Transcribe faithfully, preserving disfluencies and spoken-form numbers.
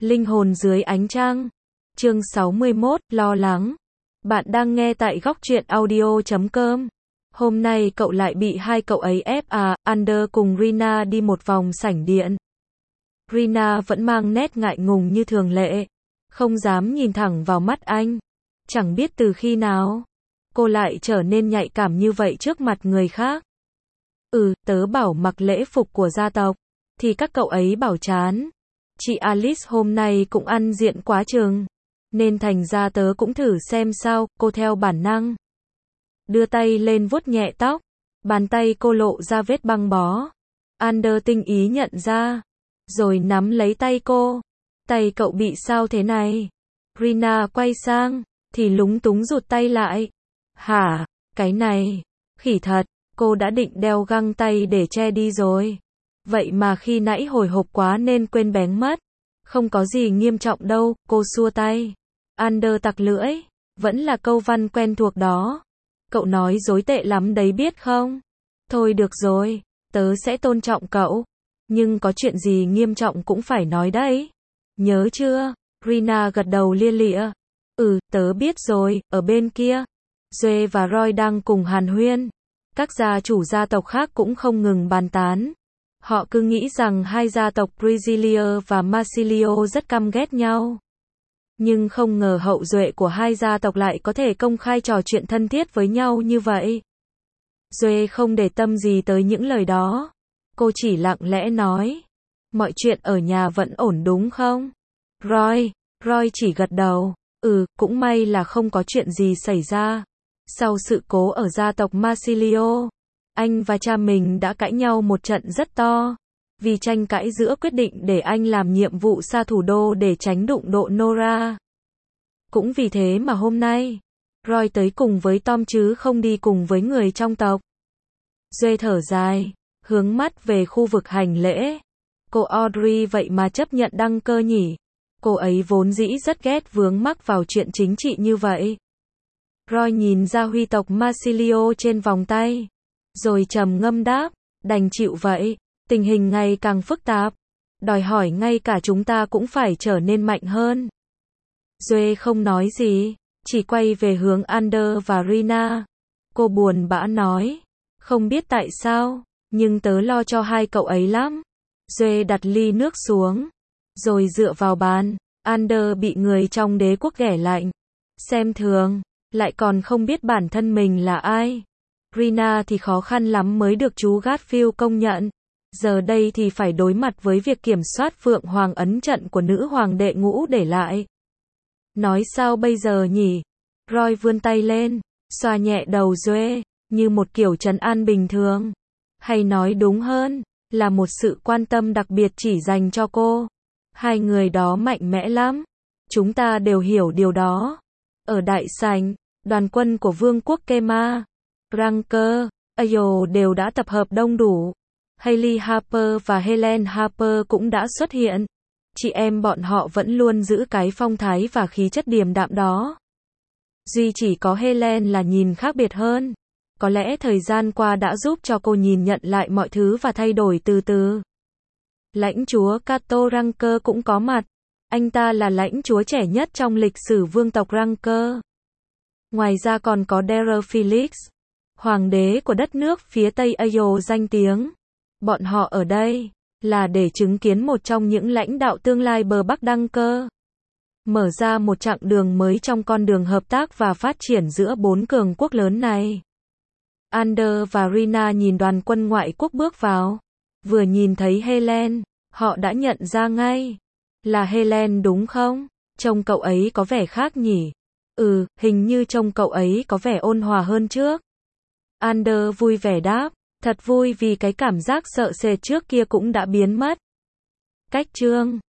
Linh hồn dưới ánh trăng. Chương sáu mươi mốt, lo lắng. Bạn đang nghe tại góc truyện audio chấm com. Hôm nay cậu lại bị hai cậu ấy ép à, Ander cùng Rina đi một vòng sảnh điện. Rina vẫn mang nét ngại ngùng như thường lệ, không dám nhìn thẳng vào mắt anh. Chẳng biết từ khi nào, cô lại trở nên nhạy cảm như vậy trước mặt người khác. Ừ, tớ bảo mặc lễ phục của gia tộc, thì các cậu ấy bảo chán. Chị Alice hôm nay cũng ăn diện quá chừng, nên thành ra tớ cũng thử xem sao, cô theo bản năng. Đưa tay lên vuốt nhẹ tóc, bàn tay cô lộ ra vết băng bó. Ander tinh ý nhận ra, rồi nắm lấy tay cô. Tay cậu bị sao thế này? Rina quay sang, thì lúng túng rụt tay lại. Hả, cái này, khỉ thật, cô đã định đeo găng tay để che đi rồi. Vậy mà khi nãy hồi hộp quá nên quên bén mất. Không có gì nghiêm trọng đâu, cô xua tay. Ander tặc lưỡi, vẫn là câu văn quen thuộc đó. Cậu nói dối tệ lắm đấy biết không? Thôi được rồi, tớ sẽ tôn trọng cậu. Nhưng có chuyện gì nghiêm trọng cũng phải nói đấy. Nhớ chưa? Rina gật đầu lia lịa. Ừ, tớ biết rồi, ở bên kia. Joe và Roy đang cùng hàn huyên. Các gia chủ gia tộc khác cũng không ngừng bàn tán. Họ cứ nghĩ rằng hai gia tộc Priscilla và Marsilio rất căm ghét nhau. Nhưng không ngờ hậu duệ của hai gia tộc lại có thể công khai trò chuyện thân thiết với nhau như vậy. Joe không để tâm gì tới những lời đó. Cô chỉ lặng lẽ nói. Mọi chuyện ở nhà vẫn ổn đúng không? Roy, Roy chỉ gật đầu. Ừ, cũng may là không có chuyện gì xảy ra. Sau sự cố ở gia tộc Marsilio, anh và cha mình đã cãi nhau một trận rất to. Vì tranh cãi giữa quyết định để anh làm nhiệm vụ xa thủ đô để tránh đụng độ Nora. Cũng vì thế mà hôm nay, Roy tới cùng với Tom chứ không đi cùng với người trong tộc. Joe thở dài, hướng mắt về khu vực hành lễ. Cô Audrey vậy mà chấp nhận đăng cơ nhỉ? Cô ấy vốn dĩ rất ghét vướng mắc vào chuyện chính trị như vậy. Roy nhìn ra huy tộc Marsilio trên vòng tay, rồi trầm ngâm đáp, đành chịu vậy. Tình hình ngày càng phức tạp, đòi hỏi ngay cả chúng ta cũng phải trở nên mạnh hơn. Joe không nói gì, chỉ quay về hướng Ander và Rina. Cô buồn bã nói, không biết tại sao, nhưng tớ lo cho hai cậu ấy lắm. Joe đặt ly nước xuống, rồi dựa vào bàn. Ander bị người trong đế quốc ghẻ lạnh, xem thường, lại còn không biết bản thân mình là ai. Rina thì khó khăn lắm mới được chú Garfield công nhận. Giờ đây thì phải đối mặt với việc kiểm soát Phượng Hoàng ấn trận của nữ hoàng đệ ngũ để lại. Nói sao bây giờ nhỉ? Roy vươn tay lên, xoa nhẹ đầu Joe, như một kiểu trấn an bình thường. Hay nói đúng hơn, là một sự quan tâm đặc biệt chỉ dành cho cô. Hai người đó mạnh mẽ lắm. Chúng ta đều hiểu điều đó. Ở đại sảnh, đoàn quân của vương quốc Kema, Ranker, Ayo đều đã tập hợp đông đủ. Hailey Harper và Helen Harper cũng đã xuất hiện. Chị em bọn họ vẫn luôn giữ cái phong thái và khí chất điềm đạm đó. Duy chỉ có Helen là nhìn khác biệt hơn. Có lẽ thời gian qua đã giúp cho cô nhìn nhận lại mọi thứ và thay đổi từ từ. Lãnh chúa Cato Ranker cũng có mặt. Anh ta là lãnh chúa trẻ nhất trong lịch sử vương tộc Ranker. Ngoài ra còn có Daryl Felix, hoàng đế của đất nước phía Tây Ayo danh tiếng. Bọn họ ở đây là để chứng kiến một trong những lãnh đạo tương lai bờ Bắc đăng cơ, mở ra một chặng đường mới trong con đường hợp tác và phát triển giữa bốn cường quốc lớn này. Ander và Rina nhìn đoàn quân ngoại quốc bước vào. Vừa nhìn thấy Helen, họ đã nhận ra ngay. Là Helen đúng không? Trông cậu ấy có vẻ khác nhỉ? Ừ, hình như trông cậu ấy có vẻ ôn hòa hơn trước. Ander vui vẻ đáp. Thật vui vì cái cảm giác sợ sệt trước kia cũng đã biến mất. Cách chương